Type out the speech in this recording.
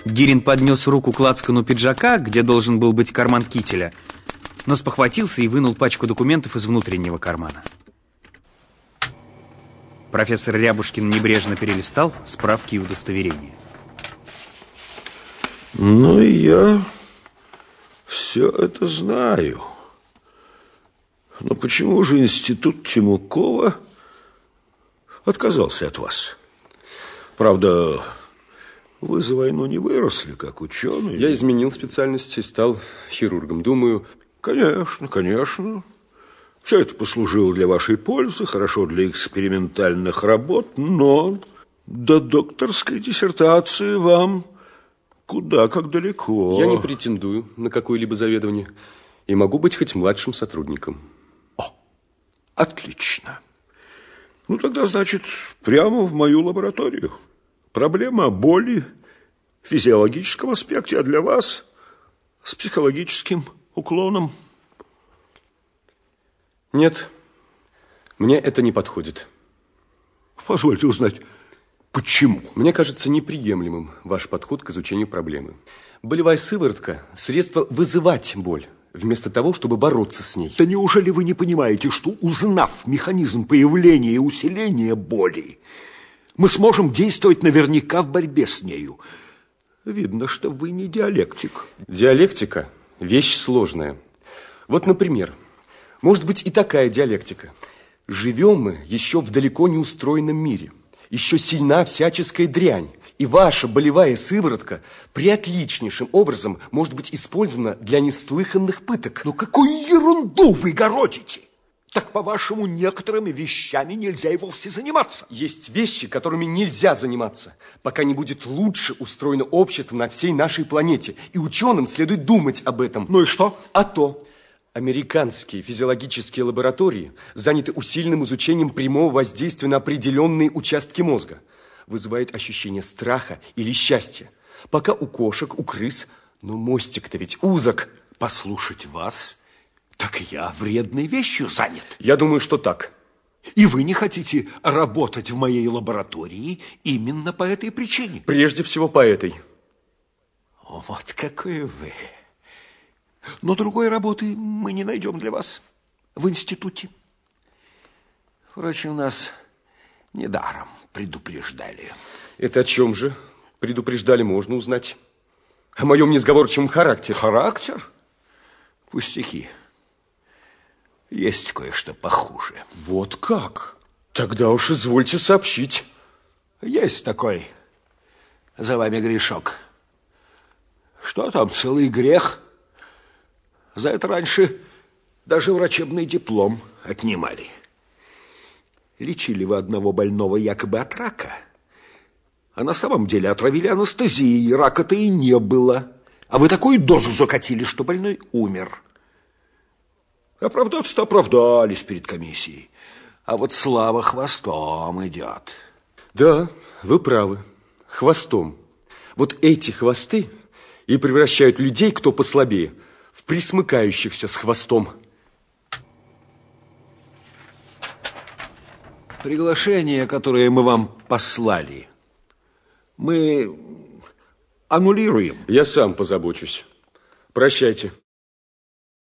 Гирин поднес руку к лацкану пиджака, где должен был быть карман кителя, но спохватился и вынул пачку документов из внутреннего кармана. Профессор Рябушкин небрежно перелистал справки и удостоверения. Ну и я все это знаю. Но почему же институт Чемукова отказался от вас? Правда, вы за войну не выросли, как ученый. Я изменил специальность и стал хирургом. Думаю... Конечно, конечно. Все это послужило для вашей пользы, хорошо для экспериментальных работ, но до докторской диссертации вам куда как далеко. Я не претендую на какое-либо заведование и могу быть хоть младшим сотрудником. О, отлично. Ну, тогда, значит, прямо в мою лабораторию. Проблема боли в физиологическом аспекте, а для вас с психологическим уклоном. Нет, мне это не подходит. Позвольте узнать, почему? Мне кажется неприемлемым ваш подход к изучению проблемы. Болевая сыворотка – средство вызывать боль, вместо того, чтобы бороться с ней. Да неужели вы не понимаете, что, узнав механизм появления и усиления боли, мы сможем действовать наверняка в борьбе с нею? Видно, что вы не диалектик. Диалектика – вещь сложная. Вот, например, может быть и такая диалектика. Живем мы еще в далеко не устроенном мире. Еще сильна всяческая дрянь. И ваша болевая сыворотка приотличнейшим образом может быть использована для неслыханных пыток. Ну, какую ерунду вы городите! Так, по-вашему, некоторыми вещами нельзя и вовсе заниматься? Есть вещи, которыми нельзя заниматься, пока не будет лучше устроено общество на всей нашей планете. И ученым следует думать об этом. Ну и что? А то... Американские физиологические лаборатории заняты усиленным изучением прямого воздействия на определенные участки мозга. Вызывает ощущение страха или счастья. Пока у кошек, у крыс, но мостик-то ведь узок. Послушать вас, так я вредной вещью занят. Я думаю, что так. И вы не хотите работать в моей лаборатории именно по этой причине? Прежде всего по этой. О, вот какой вы... Но другой работы мы не найдем для вас в институте. Впрочем, нас недаром предупреждали. Это о чем же? Предупреждали, можно узнать. О моем несговорчивом характере. Характер? Пустяки. Есть кое-что похуже. Вот как? Тогда уж извольте сообщить. Есть такой за вами грешок. Что там, целый грех? За это раньше даже врачебный диплом отнимали. Лечили вы одного больного якобы от рака, а на самом деле отравили анестезией, рака-то и не было. А вы такую дозу закатили, что больной умер. Оправдаться-то оправдались перед комиссией, а вот слава хвостом идет. Да, вы правы, хвостом. Вот эти хвосты и превращают людей, кто послабее, в присмыкающихся с хвостом. Приглашение, которое мы вам послали, мы аннулируем. Я сам позабочусь. Прощайте.